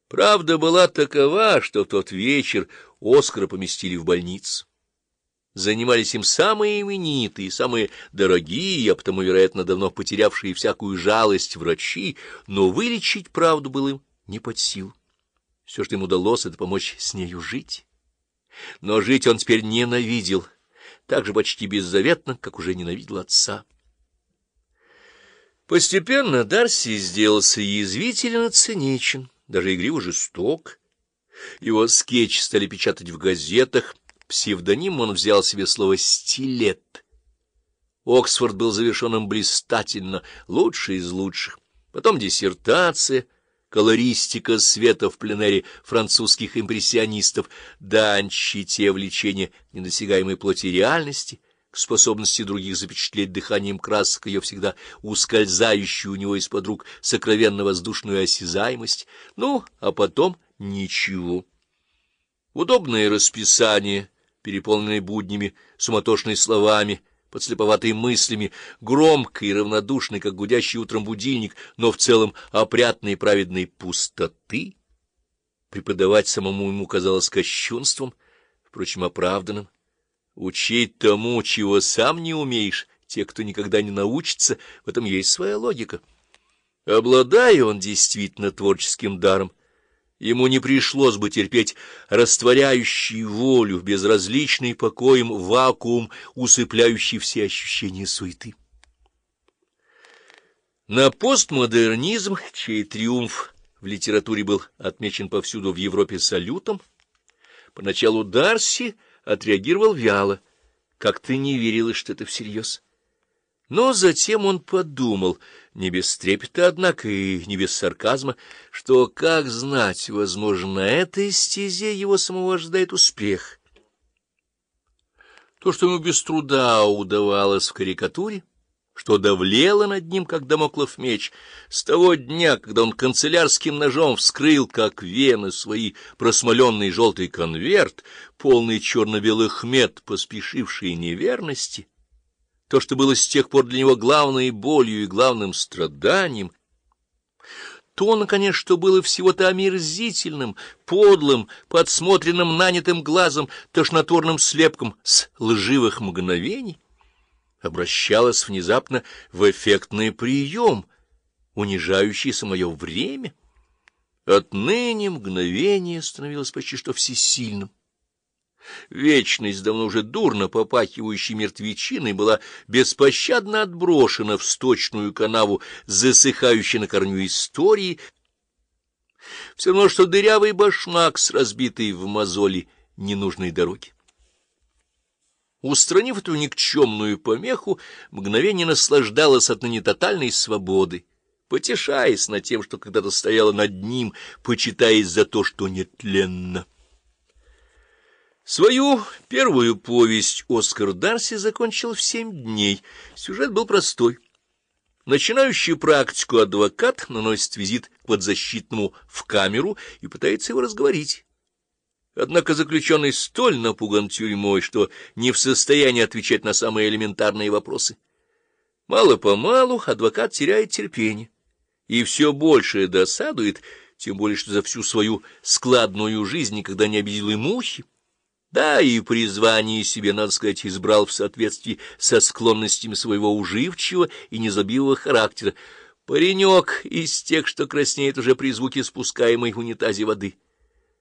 Правда была такова, что в тот вечер Оскара поместили в больницу. Занимались им самые именитые, самые дорогие, а потому, вероятно, давно потерявшие всякую жалость врачи, но вылечить правду было им не под силу. Все, что им удалось, это помочь с нею жить. Но жить он теперь ненавидел, так же почти беззаветно, как уже ненавидел отца. Постепенно Дарси сделался язвителен и циничен, даже игриво жесток. Его скетчи стали печатать в газетах, псевдоним он взял себе слово «стилет». Оксфорд был завершен им блистательно, лучший из лучших. Потом диссертация, колористика света в пленэре французских импрессионистов, дань щите влечения к недосягаемой плоти реальности, к способности других запечатлеть дыханием красок ее всегда ускользающую у него из-под рук сокровенно-воздушную осязаемость. Ну, а потом ничего. Удобное расписание, переполненное буднями, суматошными словами, подслеповатыми мыслями, громкой и равнодушной, как гудящий утром будильник, но в целом опрятной и праведной пустоты. Преподавать самому ему казалось кощунством, впрочем, оправданным. Учить тому, чего сам не умеешь, те, кто никогда не научится, в этом есть своя логика. Обладая он действительно творческим даром, ему не пришлось бы терпеть растворяющий волю, безразличный покоем вакуум, усыпляющий все ощущения суеты. На постмодернизм, чей триумф в литературе был отмечен повсюду в Европе салютом, поначалу Дарси отреагировал вяло, как-то не верилось, что это всерьез. Но затем он подумал, не без трепета, однако, и не без сарказма, что, как знать, возможно, на этой стезе его самого ожидает успех. То, что ему без труда удавалось в карикатуре, что давлело над ним, как дамоклов меч, с того дня, когда он канцелярским ножом вскрыл, как вены, свои просмоленный желтый конверт, полный черно-белых мет, поспешившей неверности, то, что было с тех пор для него главной болью и главным страданием, то, наконец, что было всего-то омерзительным, подлым, подсмотренным нанятым глазом, тошнотворным слепком с лживых мгновений, обращалось внезапно в эффектный прием, унижающий самое время. Отныне мгновение становилось почти что всесильным. Вечность, давно уже дурно попахивающей мертвечиной, была беспощадно отброшена в сточную канаву, засыхающей на корню истории, все равно, что дырявый башмак с разбитой в мозоли ненужной дороги. Устранив эту никчемную помеху, мгновение наслаждалось отныне тотальной свободой, потешаясь над тем, что когда-то стояло над ним, почитаясь за то, что нетленно. Свою первую повесть Оскар Дарси закончил в 7 дней. Сюжет был простой. Начинающий практику адвокат наносит визит к подзащитному в камеру и пытается его разговорить. Однако заключенный столь напуган тюрьмой, что не в состоянии отвечать на самые элементарные вопросы. Мало-помалу адвокат теряет терпение и все больше досадует, тем более что за всю свою складную жизнь никогда не обидел и мухи. Да, и призвание себе, надо сказать, избрал в соответствии со склонностями своего уживчивого и незлобивого характера. Паренек из тех, что краснеет уже при звуке спускаемой в унитазе воды.